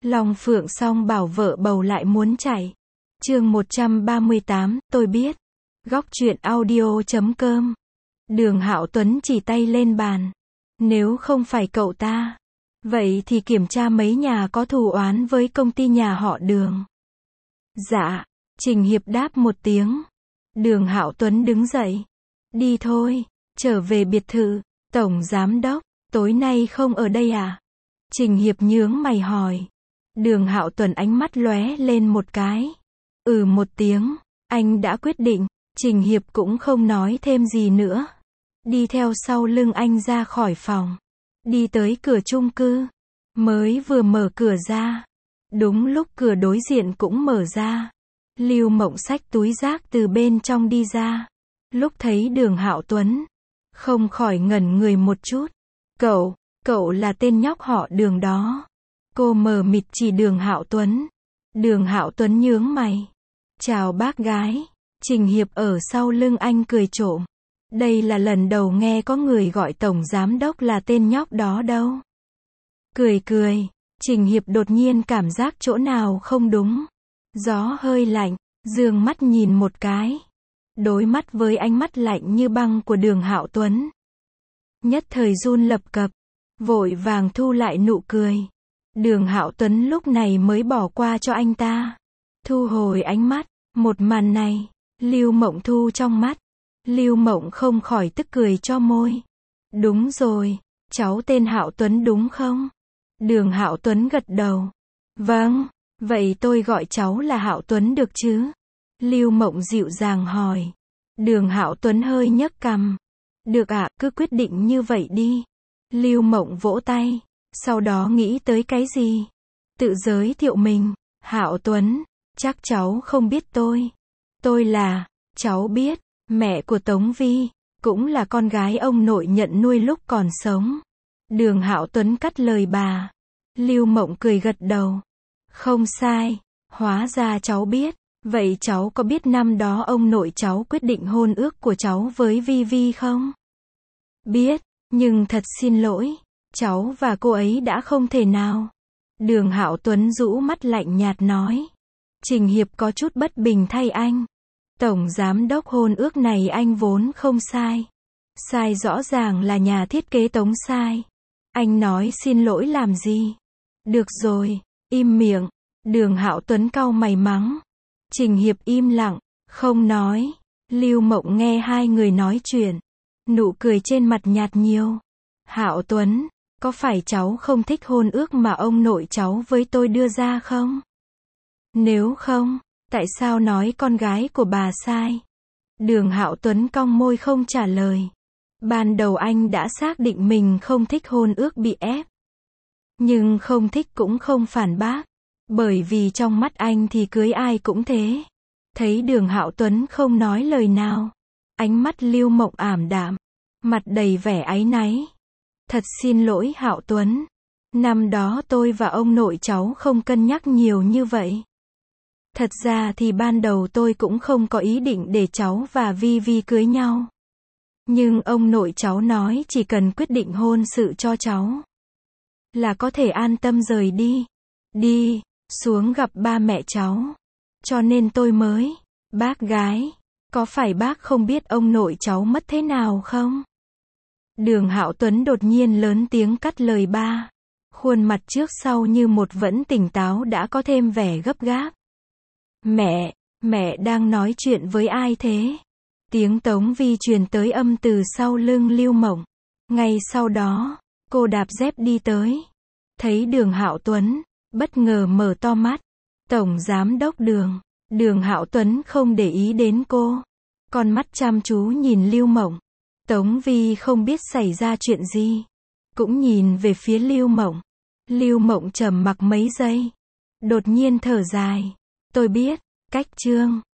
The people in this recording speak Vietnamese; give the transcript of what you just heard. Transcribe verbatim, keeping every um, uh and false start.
Long Phượng song bảo vợ bầu lại muốn chạy. Chương một trăm ba mươi tám, tôi biết. Góc truyện audio chấm com. Đường Hạo Tuấn chỉ tay lên bàn. Nếu không phải cậu ta, vậy thì kiểm tra mấy nhà có thù oán với công ty nhà họ Đường. Dạ, Trình Hiệp đáp một tiếng. Đường Hạo Tuấn đứng dậy. Đi thôi, trở về biệt thự. Tổng giám đốc, tối nay không ở đây à? Trình Hiệp nhướng mày hỏi. Đường Hạo Tuấn ánh mắt lóe lên một cái. Ừ một tiếng, anh đã quyết định. Trình Hiệp cũng không nói thêm gì nữa. Đi theo sau lưng anh ra khỏi phòng. Đi tới cửa chung cư. Mới vừa mở cửa ra. Đúng lúc cửa đối diện cũng mở ra. Lưu Mộng xách túi rác từ bên trong đi ra. Lúc thấy Đường Hạo Tuấn, không khỏi ngẩn người một chút. Cậu, cậu là tên nhóc họ Đường đó. Cô mờ mịt chỉ Đường Hạo Tuấn. Đường Hạo Tuấn nhướng mày. Chào bác gái. Trình Hiệp ở sau lưng anh cười trộm. Đây là lần đầu nghe có người gọi tổng giám đốc là tên nhóc đó đâu. Cười cười, Trình Hiệp đột nhiên cảm giác chỗ nào không đúng. Gió hơi lạnh, dương mắt nhìn một cái. Đối mắt với ánh mắt lạnh như băng của Đường Hạo Tuấn. Nhất thời run lập cập, vội vàng thu lại nụ cười. Đường Hạo Tuấn lúc này mới bỏ qua cho anh ta. Thu hồi ánh mắt, một màn này, Lưu Mộng thu trong mắt. Lưu Mộng không khỏi tức cười cho môi. Đúng rồi, cháu tên Hạo Tuấn đúng không? Đường Hạo Tuấn gật đầu. Vâng, vậy tôi gọi cháu là Hạo Tuấn được chứ? Lưu Mộng dịu dàng hỏi. Đường Hạo Tuấn hơi nhấc cằm. Được ạ, cứ quyết định như vậy đi. Lưu Mộng vỗ tay, sau đó nghĩ tới cái gì? Tự giới thiệu mình. Hạo Tuấn, chắc cháu không biết tôi. Tôi là, cháu biết, mẹ của Tống Vi, cũng là con gái ông nội nhận nuôi lúc còn sống. Đường Hạo Tuấn cắt lời bà. Lưu Mộng cười gật đầu. Không sai, hóa ra cháu biết. Vậy cháu có biết năm đó ông nội cháu quyết định hôn ước của cháu với Vi Vi không? Biết, nhưng thật xin lỗi, cháu và cô ấy đã không thể nào. Đường Hạo Tuấn rũ mắt lạnh nhạt nói. Trình Hiệp có chút bất bình thay anh. Tổng giám đốc hôn ước này anh vốn không sai. Sai rõ ràng là nhà thiết kế Tống sai. Anh nói xin lỗi làm gì? Được rồi, im miệng. Đường Hạo Tuấn cau mày mắng. Trình Hiệp im lặng, không nói. Lưu Mộng nghe hai người nói chuyện. Nụ cười trên mặt nhạt nhiều. Hạo Tuấn, có phải cháu không thích hôn ước mà ông nội cháu với tôi đưa ra không? Nếu không, tại sao nói con gái của bà sai? Đường Hạo Tuấn cong môi không trả lời. Ban đầu anh đã xác định mình không thích hôn ước bị ép. Nhưng không thích cũng không phản bác. Bởi vì trong mắt anh thì cưới ai cũng thế. Thấy Đường Hạo Tuấn không nói lời nào. Ánh mắt Lưu Mộng ảm đạm. Mặt đầy vẻ áy náy. Thật xin lỗi Hạo Tuấn. Năm đó tôi và ông nội cháu không cân nhắc nhiều như vậy. Thật ra thì ban đầu tôi cũng không có ý định để cháu và Vi Vi cưới nhau. Nhưng ông nội cháu nói chỉ cần quyết định hôn sự cho cháu là có thể an tâm rời đi. Đi, xuống gặp ba mẹ cháu. Cho nên tôi mới. Bác gái, có phải bác không biết ông nội cháu mất thế nào không? Đường Hạo Tuấn đột nhiên lớn tiếng cắt lời ba. Khuôn mặt trước sau như một vẫn tỉnh táo đã có thêm vẻ gấp gáp. Mẹ, mẹ đang nói chuyện với ai thế? Tiếng Tống Vi truyền tới âm từ sau lưng Lưu Mộng. Ngay sau đó, cô đạp dép đi tới. Thấy Đường Hạo Tuấn, bất ngờ mở to mắt. Tổng giám đốc Đường. Đường Hạo Tuấn không để ý đến cô. Con mắt chăm chú nhìn Lưu Mộng. Tống Vi không biết xảy ra chuyện gì. Cũng nhìn về phía Lưu Mộng. Lưu Mộng trầm mặc mấy giây. Đột nhiên thở dài. Tôi biết, cách Trương.